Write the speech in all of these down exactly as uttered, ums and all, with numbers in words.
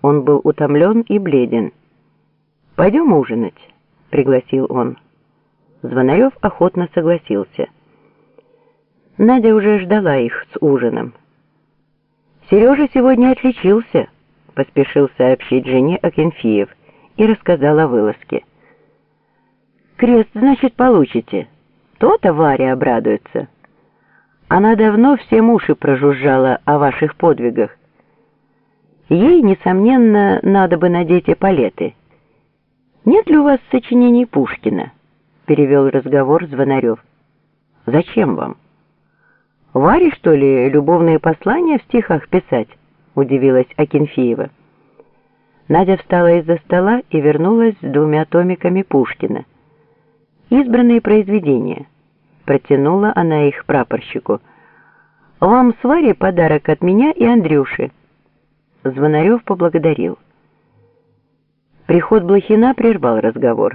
Он был утомлен и бледен. «Пойдем ужинать», — пригласил он. Звонарев охотно согласился. Надя уже ждала их с ужином. «Сережа сегодня отличился», — поспешил сообщить жене Акинфеев и рассказал о вылазке. «Крест, значит, получите. То-то Варя обрадуется. Она давно всем уши прожужжала о ваших подвигах. Ей, несомненно, надо бы надеть эполеты. Нет ли у вас сочинений Пушкина?» — перевел разговор Звонарев. «Зачем вам? Варе, что ли, любовные послания в стихах писать?» — удивилась Акинфеева. Надя встала из-за стола и вернулась с двумя томиками Пушкина. «Избранные произведения». Протянула она их прапорщику. «Вам с Варей подарок от меня и Андрюши». Звонарев поблагодарил. Приход Блохина прервал разговор.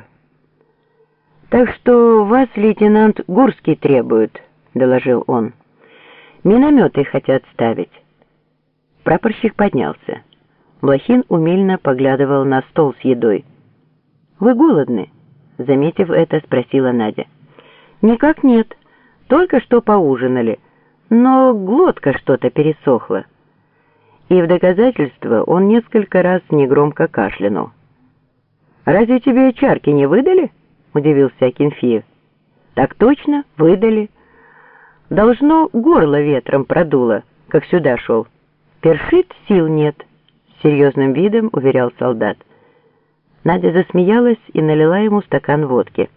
«Так что вас лейтенант Гурский требует», — доложил он. «Минометы хотят ставить». Прапорщик поднялся. Блохин умильно поглядывал на стол с едой. «Вы голодны?» — заметив это, спросила Надя. «Никак нет. Только что поужинали. Но глотка что-то пересохла». И в доказательство он несколько раз негромко кашлянул. «Разве тебе чарки не выдали?» — удивился Акинфеев. «Так точно, выдали. Должно, горло ветром продуло, как сюда шел. Першит, сил нет», — с серьезным видом уверял солдат. Надя засмеялась и налила ему стакан водки.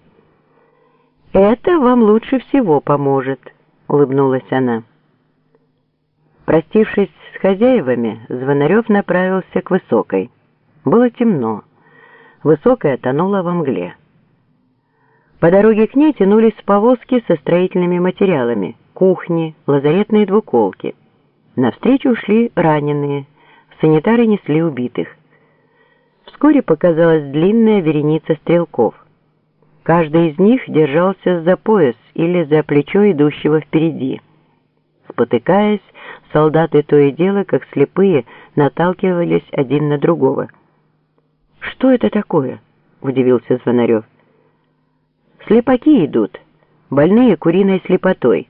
«Это вам лучше всего поможет», — улыбнулась она. Простившись с хозяевами, Звонарев направился к Высокой. Было темно. Высокая тонула во мгле. По дороге к ней тянулись повозки со строительными материалами, кухни, лазаретные двуколки. Навстречу шли раненые, санитары несли убитых. Вскоре показалась длинная вереница стрелков. Каждый из них держался за пояс или за плечо идущего впереди. Спотыкаясь, солдаты то и дело, как слепые, наталкивались один на другого. «Что это такое?» — удивился Звонарев. «Слепаки идут, больные куриной слепотой.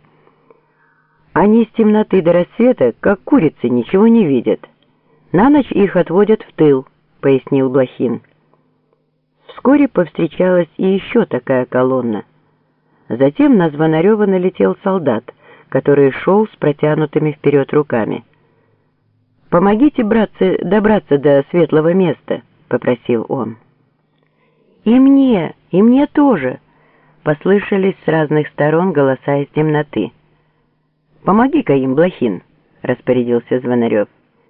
Они с темноты до рассвета, как курицы, ничего не видят. На ночь их отводят в тыл», — пояснил Блохин. Вскоре повстречалась и еще такая колонна. Затем на Звонарева налетел солдат, который шел с протянутыми вперед руками. «Помогите, братцы, добраться до светлого места», — попросил он. «И мне, и мне тоже», — послышались с разных сторон голоса из темноты. «Помоги-ка им, Блохин», — распорядился Звонарев.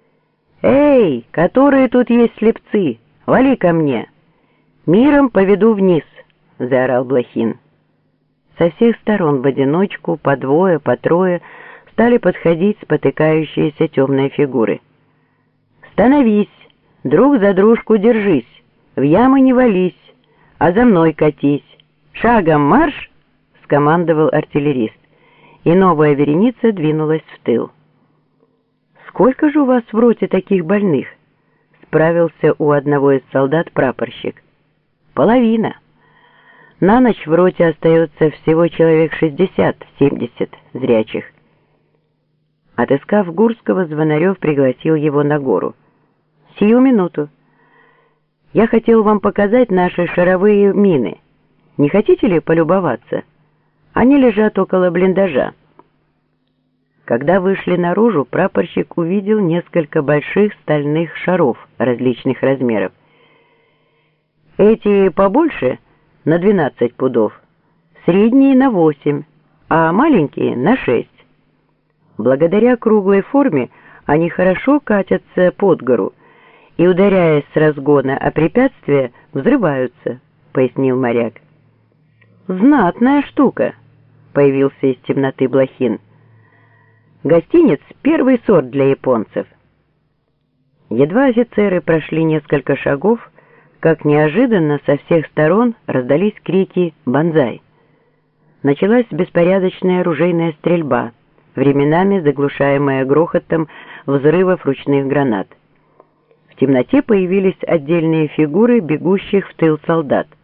«Эй, которые тут есть слепцы, вали ко мне! Миром поведу вниз», — заорал Блохин. Со всех сторон в одиночку, по двое, по трое, стали подходить спотыкающиеся темные фигуры. «Становись, друг за дружку держись, в ямы не вались, а за мной катись. Шагом марш!» — скомандовал артиллерист, и новая вереница двинулась в тыл. «Сколько же у вас в роте таких больных?» — справился у одного из солдат прапорщик. «Половина. На ночь в роте остается всего человек шестьдесят-семьдесят зрячих». Отыскав Гурского, Звонарев пригласил его на гору. «Сию минуту. Я хотел вам показать наши шаровые мины. Не хотите ли полюбоваться? Они лежат около блиндажа». Когда вышли наружу, прапорщик увидел несколько больших стальных шаров различных размеров. Эти побольше на двенадцать пудов, средние на восемь, а маленькие на шесть. Благодаря круглой форме они хорошо катятся под гору и, ударяясь с разгона о препятствие, взрываются, пояснил моряк. «Знатная штука», — появился из темноты Блохин. «Гостиниц — первый сорт для японцев». Едва офицеры прошли несколько шагов, как неожиданно со всех сторон раздались крики «Бонзай!». Началась беспорядочная оружейная стрельба, временами заглушаемая грохотом взрывов ручных гранат. темноте появились отдельные фигуры бегущих в тыл солдат.